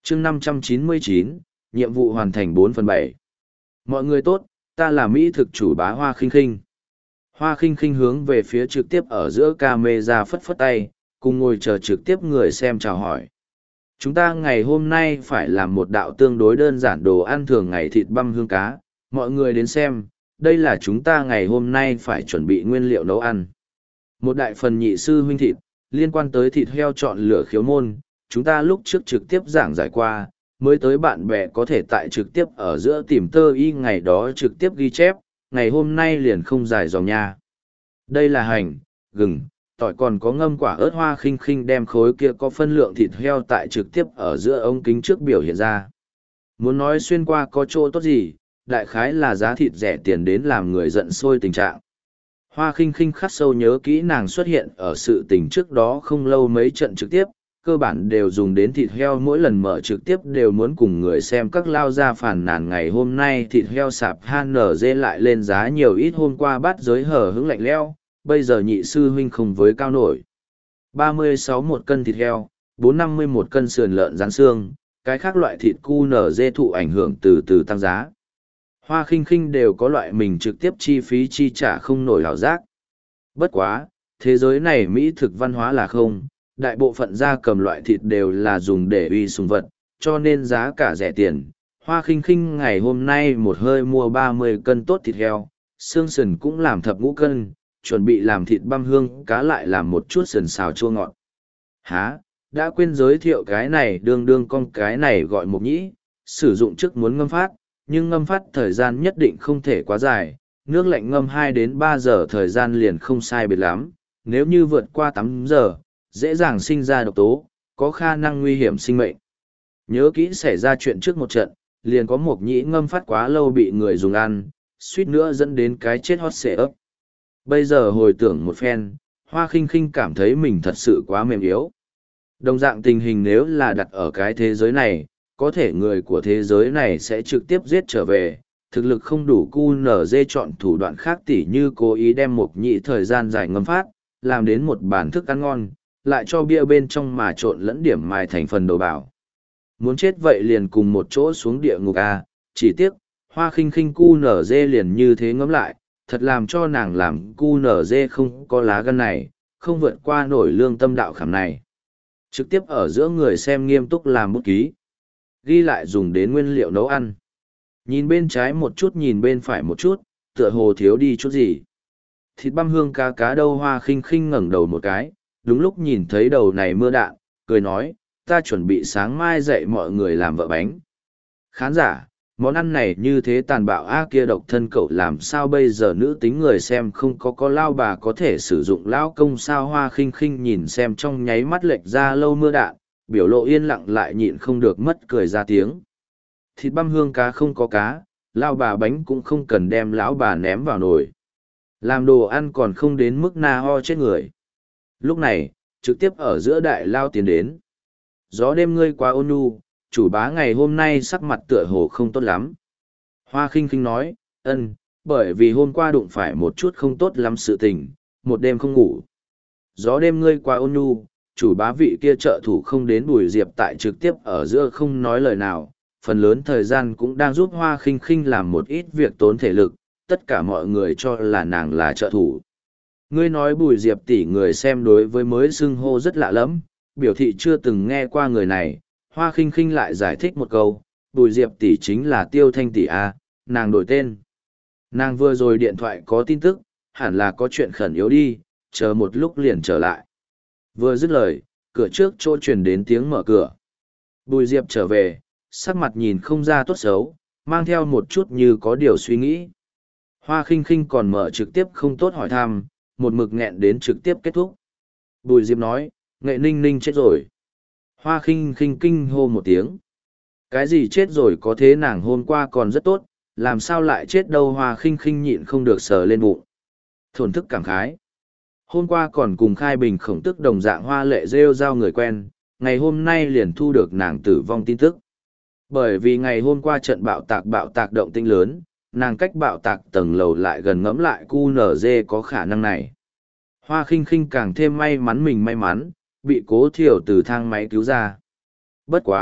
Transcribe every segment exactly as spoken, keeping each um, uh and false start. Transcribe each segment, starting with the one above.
chương năm trăm chín mươi chín, nhiệm vụ hoàn thành bốn phần bảy. Mọi người tốt, ta là Mỹ thực chủ bá Hoa Khinh Khinh. Hoa Khinh Khinh hướng về phía trực tiếp ở giữa camera phất phất tay, cùng ngồi chờ trực tiếp người xem chào hỏi. Chúng ta ngày hôm nay phải làm một đạo tương đối đơn giản đồ ăn thường ngày thịt băm hương cá. Mọi người đến xem, đây là chúng ta ngày hôm nay phải chuẩn bị nguyên liệu nấu ăn. Một đại phần nhị sư huynh thịt, liên quan tới thịt heo chọn lựa khiếu môn, chúng ta lúc trước trực tiếp giảng giải qua, mới tới bạn bè có thể tại trực tiếp ở giữa tìm tơ y ngày đó trực tiếp ghi chép, ngày hôm nay liền không dài dòng nha. Đây là hành, gừng, tỏi còn có ngâm quả ớt. Hoa Khinh Khinh đem khối kia có phân lượng thịt heo tại trực tiếp ở giữa ống kính trước biểu hiện ra. Muốn nói xuyên qua có chỗ tốt gì, đại khái là giá thịt rẻ tiền đến làm người giận sôi tình trạng. Hoa Khinh Khinh khắc sâu nhớ kỹ nàng xuất hiện ở sự tình trước đó không lâu mấy trận trực tiếp, cơ bản đều dùng đến thịt heo, mỗi lần mở trực tiếp đều muốn cùng người xem các lao ra phản nàn ngày hôm nay thịt heo sạp hát en giê lại lên giá nhiều ít, hôm qua bát giới hở hứng lạnh leo, bây giờ nhị sư huynh không với cao nổi. ba mươi sáu một cân thịt heo, bốn năm mươi một cân sườn lợn rán xương, cái khác loại thịt cu en giê thụ ảnh hưởng từ từ tăng giá. Hoa Khinh Khinh đều có loại mình trực tiếp chi phí chi trả không nổi hảo giác. Bất quá, thế giới này Mỹ thực văn hóa là không, đại bộ phận gia cầm loại thịt đều là dùng để uy sùng vật, cho nên giá cả rẻ tiền. Hoa Khinh Khinh ngày hôm nay một hơi mua ba mươi cân tốt thịt heo, xương sườn cũng làm thập ngũ cân, chuẩn bị làm thịt băm hương cá lại làm một chút sườn xào chua ngọt. Há, đã quên giới thiệu cái này, đương đương con cái này gọi mộc nhĩ, sử dụng trước muốn ngâm phát, nhưng ngâm phát thời gian nhất định không thể quá dài, nước lạnh ngâm hai đến ba giờ thời gian liền không sai biệt lắm, nếu như vượt qua tám giờ, dễ dàng sinh ra độc tố, có khả năng nguy hiểm sinh mệnh. Nhớ kỹ xảy ra chuyện trước một trận, liền có mộc nhĩ ngâm phát quá lâu bị người dùng ăn, suýt nữa dẫn đến cái chết hot xệ ấp. Bây giờ hồi tưởng một phen, Hoa Khinh Khinh cảm thấy mình thật sự quá mềm yếu. Đồng dạng tình hình nếu là đặt ở cái thế giới này, có thể người của thế giới này sẽ trực tiếp giết trở về, thực lực không đủ cu en giê chọn thủ đoạn khác tỉ như cố ý đem mộc nhĩ thời gian dài ngâm phát, làm đến một bản thức ăn ngon, lại cho bia bên trong mà trộn lẫn điểm mài thành phần đầu bảo. Muốn chết vậy liền cùng một chỗ xuống địa ngục a, chỉ tiếc, Hoa Khinh Khinh cu en giê liền như thế ngẫm lại, thật làm cho nàng làm cu en giê không có lá gan này, không vượt qua nổi lương tâm đạo khảm này. Trực tiếp ở giữa người xem nghiêm túc làm bút ký, ghi lại dùng đến nguyên liệu nấu ăn. Nhìn bên trái một chút, nhìn bên phải một chút, tựa hồ thiếu đi chút gì. Thịt băm hương cá cá đâu? Hoa Khinh Khinh ngẩng đầu một cái, đúng lúc nhìn thấy đầu này mưa đạn, cười nói, ta chuẩn bị sáng mai dạy mọi người làm vợ bánh. Khán giả, món ăn này như thế tàn bạo a, kia độc thân cậu làm sao bây giờ? Nữ tính người xem không có có lao bà có thể sử dụng lao công sao? Hoa Khinh Khinh nhìn xem trong nháy mắt lệch ra lâu mưa đạn, biểu lộ yên lặng lại nhịn không được mất cười ra tiếng. Thịt băm hương cá không có cá, lao bà bánh cũng không cần đem lão bà ném vào nồi. Làm đồ ăn còn không đến mức na ho chết người. Lúc này, trực tiếp ở giữa đại lao tiến đến. Gió đêm ngươi quá ôn nhu, chủ bá ngày hôm nay sắc mặt tựa hồ không tốt lắm. Hoa Khinh Khinh nói, ân, bởi vì hôm qua đụng phải một chút không tốt lắm sự tình, một đêm không ngủ. Gió đêm ngươi quá ôn nhu, chủ bá vị kia trợ thủ không đến Bùi Diệp tại trực tiếp ở giữa không nói lời nào, phần lớn thời gian cũng đang giúp Hoa Khinh Khinh làm một ít việc tốn thể lực, tất cả mọi người cho là nàng là trợ thủ. Ngươi nói Bùi Diệp tỷ, người xem đối với mới xưng hô rất lạ lẫm, biểu thị chưa từng nghe qua người này. Hoa Khinh Khinh lại giải thích một câu, Bùi Diệp tỷ chính là Tiêu Thanh tỷ a, nàng đổi tên. Nàng vừa rồi điện thoại có tin tức, hẳn là có chuyện khẩn yếu đi, chờ một lúc liền trở lại. Vừa dứt lời, cửa trước chỗ truyền đến tiếng mở cửa. Bùi Diệp trở về, sắc mặt nhìn không ra tốt xấu, mang theo một chút như có điều suy nghĩ. Hoa Khinh Khinh còn mở trực tiếp không tốt hỏi thăm, một mực nghẹn đến trực tiếp kết thúc. Bùi Diệp nói, Nghệ Ninh Ninh chết rồi. Hoa Khinh Khinh kinh hô một tiếng. Cái gì chết rồi? Có thế nàng hôm qua còn rất tốt, làm sao lại chết đâu? Hoa Khinh Khinh nhịn không được sờ lên bụng. Thổn thức cảm khái. Hôm qua còn cùng Khai Bình Khổng Tức đồng dạng hoa lệ rêu rao người quen, ngày hôm nay liền thu được nàng tử vong tin tức. Bởi vì ngày hôm qua trận bạo tạc bạo tạc động tĩnh lớn, nàng cách bạo tạc tầng lầu lại gần, ngẫm lại cu en giê có khả năng này. Hoa Khinh Khinh càng thêm may mắn mình may mắn, bị Cố Thiểu từ thang máy cứu ra. Bất quá,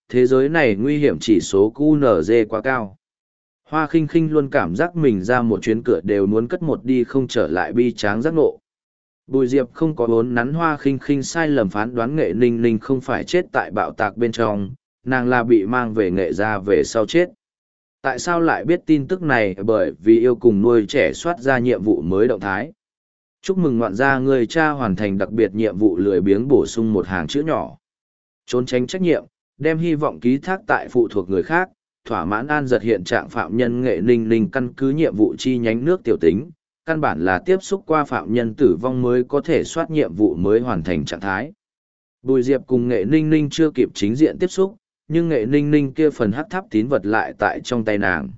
thế giới này nguy hiểm chỉ số quy en giê quá cao. Hoa khinh khinh luôn cảm giác mình ra một chuyến cửa đều muốn cất một đi không trở lại bi tráng giác ngộ. Bùi Diệp không có vốn nắn Hoa khinh khinh sai lầm phán đoán Nghệ Ninh Ninh không phải chết tại bạo tạc bên trong, nàng là bị mang về Nghệ gia về sau chết. Tại sao lại biết tin tức này? Bởi vì yêu cùng nuôi trẻ soát ra nhiệm vụ mới động thái. Chúc mừng ngoạn gia người cha hoàn thành đặc biệt nhiệm vụ lười biếng bổ sung một hàng chữ nhỏ. Trốn tránh trách nhiệm, đem hy vọng ký thác tại phụ thuộc người khác, thỏa mãn an giật hiện trạng phạm nhân Nghệ Ninh Ninh căn cứ nhiệm vụ chi nhánh nước tiểu tính, căn bản là tiếp xúc qua phạm nhân tử vong mới có thể soát nhiệm vụ mới hoàn thành trạng thái. Bùi Diệp cùng Nghệ Ninh Ninh chưa kịp chính diện tiếp xúc, nhưng Nghệ Ninh Ninh kia phần hắc tháp tín vật lại tại trong tay nàng.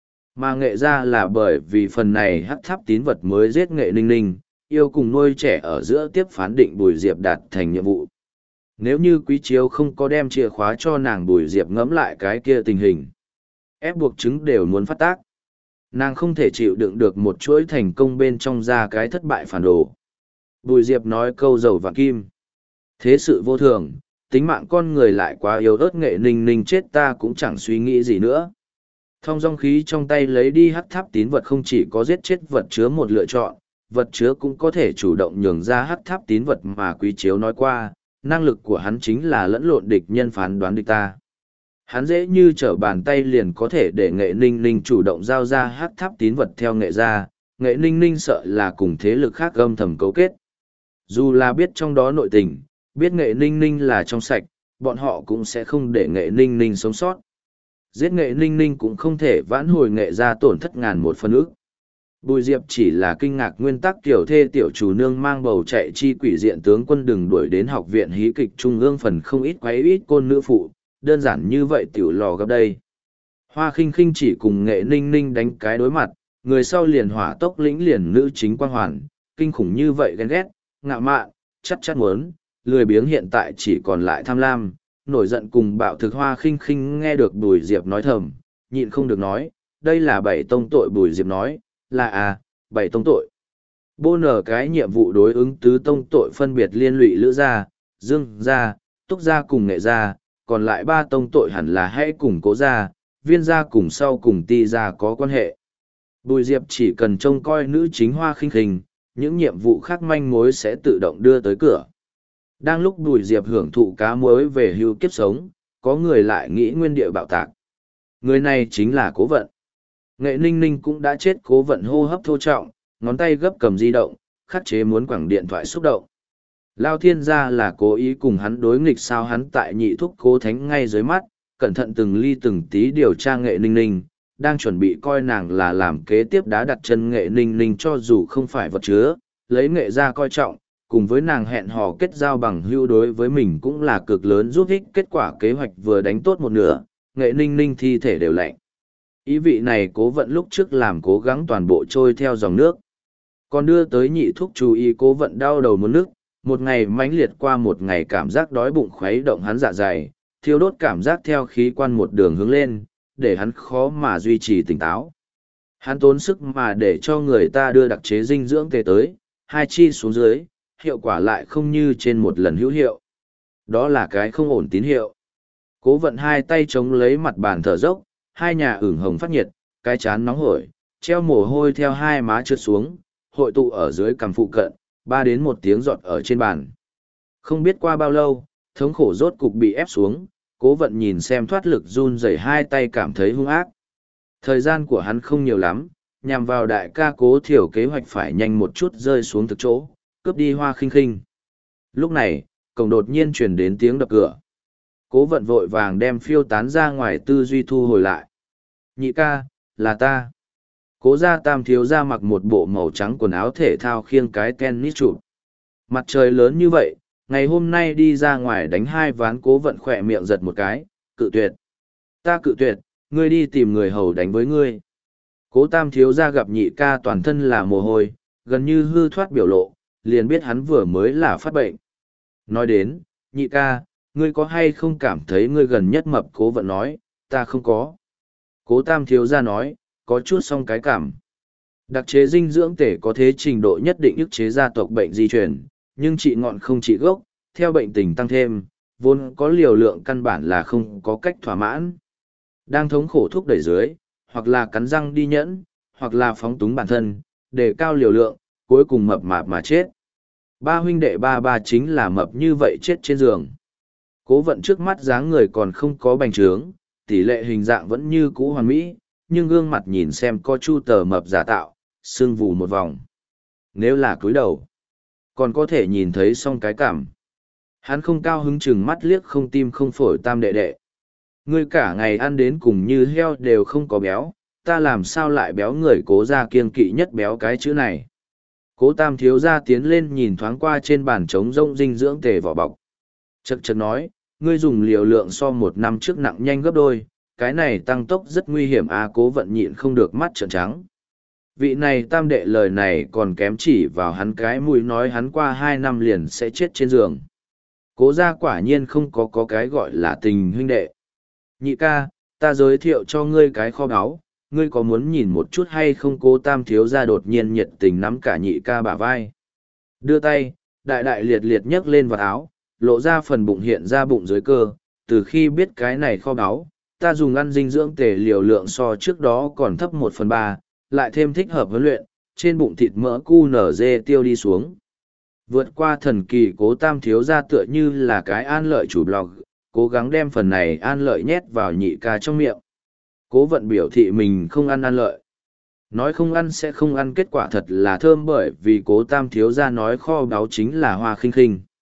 Mà Nghệ ra là bởi vì phần này hắc tháp tín vật mới giết Nghệ Ninh Ninh, yêu cùng nuôi trẻ ở giữa tiếp phán định Bùi Diệp đạt thành nhiệm vụ. Nếu như Quý Chiếu không có đem chìa khóa cho nàng, Bùi Diệp ngẫm lại cái kia tình hình, ép buộc chứng đều muốn phát tác. Nàng không thể chịu đựng được một chuỗi thành công bên trong ra cái thất bại phản đồ. Bùi Diệp nói câu dầu vạn kim. Thế sự vô thường, tính mạng con người lại quá yếu ớt, Nghệ Ninh Ninh chết ta cũng chẳng suy nghĩ gì nữa. Thong dong khí trong tay lấy đi hắc tháp tín vật không chỉ có giết chết vật chứa một lựa chọn, vật chứa cũng có thể chủ động nhường ra hắc tháp tín vật mà Quý Chiếu nói qua, năng lực của hắn chính là lẫn lộn địch nhân phán đoán địch ta. Hắn dễ như trở bàn tay liền có thể để Nghệ Ninh Ninh chủ động giao ra hắc tháp tín vật theo Nghệ ra, Nghệ Ninh Ninh sợ là cùng thế lực khác âm thầm cấu kết. Dù là biết trong đó nội tình, biết Nghệ Ninh Ninh là trong sạch, bọn họ cũng sẽ không để Nghệ Ninh Ninh sống sót. Giết Nghệ Ninh Ninh cũng không thể vãn hồi Nghệ ra tổn thất ngàn một phân ức. Bùi Diệp chỉ là kinh ngạc nguyên tắc tiểu thê tiểu chủ nương mang bầu chạy chi quỷ diện tướng quân đừng đuổi đến học viện hí kịch trung ương phần không ít quấy ít côn nữ phụ, đơn giản như vậy tiểu lò gấp đây. Hoa khinh khinh chỉ cùng Nghệ Ninh Ninh đánh cái đối mặt, người sau liền hỏa tốc lĩnh liền nữ chính quang hoàn, kinh khủng như vậy ghen ghét, ngạo mạn, chắc chắc muốn, lười biếng hiện tại chỉ còn lại tham lam, nổi giận cùng bạo thực. Hoa khinh khinh nghe được Bùi Diệp nói thầm, nhịn không được nói, đây là bảy tông tội. Bùi Diệp nói, là à, bảy tông tội. Bô nở cái nhiệm vụ đối ứng tứ tông tội phân biệt liên lụy Lữ gia, Dương gia, Túc gia cùng Nghệ gia, còn lại ba tông tội hẳn là hãy cùng Cố gia, Viên gia cùng sau cùng Ti gia có quan hệ. Bùi Diệp chỉ cần trông coi nữ chính Hoa khinh khinh, những nhiệm vụ khác manh mối sẽ tự động đưa tới cửa. Đang lúc Bùi Diệp hưởng thụ cá muối về hưu kiếp sống, có người lại nghĩ nguyên địa bạo tạc. Người này chính là Cố Vận. Nghệ Ninh Ninh cũng đã chết. Cố Vận hô hấp thô trọng, ngón tay gấp cầm di động, khắc chế muốn quẳng điện thoại xúc động. Lao Thiên gia là cố ý cùng hắn đối nghịch sao? Hắn tại nhị thúc Cố Thánh ngay dưới mắt, cẩn thận từng ly từng tí điều tra Nghệ Ninh Ninh, đang chuẩn bị coi nàng là làm kế tiếp đá đặt chân Nghệ Ninh Ninh cho dù không phải vật chứa, lấy Nghệ ra coi trọng, cùng với nàng hẹn hò kết giao bằng hữu đối với mình cũng là cực lớn giúp ích. Kết quả kế hoạch vừa đánh tốt một nửa, Nghệ Ninh Ninh thi thể đều lạnh. Ý vị này Cố Vận lúc trước làm cố gắng toàn bộ trôi theo dòng nước. Còn đưa tới nhị thúc chú ý, Cố Vận đau đầu muốn nước, một ngày mãnh liệt qua một ngày, cảm giác đói bụng khuấy động hắn dạ dày, thiêu đốt cảm giác theo khí quan một đường hướng lên, để hắn khó mà duy trì tỉnh táo. Hắn tốn sức mà để cho người ta đưa đặc chế dinh dưỡng tề tới, hai chi xuống dưới, hiệu quả lại không như trên một lần hữu hiệu. Đó là cái không ổn tín hiệu. Cố Vận hai tay chống lấy mặt bàn thở dốc, hai nhà ửng hồng phát nhiệt, cái chán nóng hổi, treo mồ hôi theo hai má trượt xuống, hội tụ ở dưới cằm phụ cận, ba đến một tiếng giọt ở trên bàn. Không biết qua bao lâu, thống khổ rốt cục bị ép xuống, Cố Vận nhìn xem thoát lực run rẩy hai tay cảm thấy hung ác. Thời gian của hắn không nhiều lắm, nhằm vào đại ca Cố Thiểu kế hoạch phải nhanh một chút rơi xuống thực chỗ, cướp đi Hoa khinh khinh. Lúc này, cổng đột nhiên truyền đến tiếng đập cửa. Cố Vận vội vàng đem phiêu tán ra ngoài tư duy thu hồi lại. Nhị ca, là ta. Cố gia Tam thiếu gia mặc một bộ màu trắng quần áo thể thao khiêng cái tennis chụp. Mặt trời lớn như vậy, ngày hôm nay đi ra ngoài đánh hai ván. Cố Vận khỏe miệng giật một cái, cự tuyệt. Ta cự tuyệt, ngươi đi tìm người hầu đánh với ngươi. Cố Tam thiếu gia gặp nhị ca toàn thân là mồ hôi, gần như hư thoát biểu lộ, liền biết hắn vừa mới là phát bệnh. Nói đến, nhị ca, ngươi có hay không cảm thấy ngươi gần nhất mập? Cố Vận nói, ta không có. Cố Tam thiếu gia nói, có chút song cái cảm. Đặc chế dinh dưỡng tể có thế trình độ nhất định ức chế gia tộc bệnh di truyền, nhưng trị ngọn không trị gốc, theo bệnh tình tăng thêm, vốn có liều lượng căn bản là không có cách thỏa mãn. Đang thống khổ thúc đẩy dưới, hoặc là cắn răng đi nhẫn, hoặc là phóng túng bản thân, để cao liều lượng, cuối cùng mập mạp mà chết. Ba huynh đệ ba ba chính là mập như vậy chết trên giường. Cố vận trước mắt dáng người còn không có bành trướng, tỷ lệ hình dạng vẫn như cũ hoàn mỹ, nhưng gương mặt nhìn xem có chu tờ mập giả tạo, sưng vù một vòng. Nếu là cúi đầu, còn có thể nhìn thấy song cái cảm. Hắn không cao hứng chừng mắt liếc không tim không phổi tam đệ đệ. Ngươi cả ngày ăn đến cùng như heo đều không có béo, ta làm sao lại béo, người cố ra kiêng kỵ nhất béo cái chữ này. Cố tam thiếu ra tiến lên nhìn thoáng qua trên bàn trống rông dinh dưỡng tề vỏ bọc. Chật chật nói, ngươi dùng liều lượng so một năm trước nặng nhanh gấp đôi, cái này tăng tốc rất nguy hiểm à. Cố vận nhịn không được mắt trợn trắng. Vị này tam đệ lời này còn kém chỉ vào hắn cái mũi nói hắn qua hai năm liền sẽ chết trên giường. Cố ra quả nhiên không có có cái gọi là tình huynh đệ. Nhị ca, ta giới thiệu cho ngươi cái kho báu, ngươi có muốn nhìn một chút hay không? Cố tam thiếu ra đột nhiên nhiệt tình nắm cả nhị ca bả vai. Đưa tay, đại đại liệt liệt nhấc lên vào áo, lộ ra phần bụng hiện ra bụng dưới cơ. Từ khi biết cái này kho báu, ta dùng ăn dinh dưỡng tề liều lượng so trước đó còn thấp một phần ba, lại thêm thích hợp huấn luyện, trên bụng thịt mỡ cu nở dê tiêu đi xuống. Vượt qua thần kỳ, cố tam thiếu ra tựa như là cái an lợi chủ blog, cố gắng đem phần này an lợi nhét vào nhị ca trong miệng. Cố vận biểu thị mình không ăn an lợi. Nói không ăn sẽ không ăn, kết quả thật là thơm, bởi vì cố tam thiếu ra nói kho báu chính là Hoa Khinh Khinh.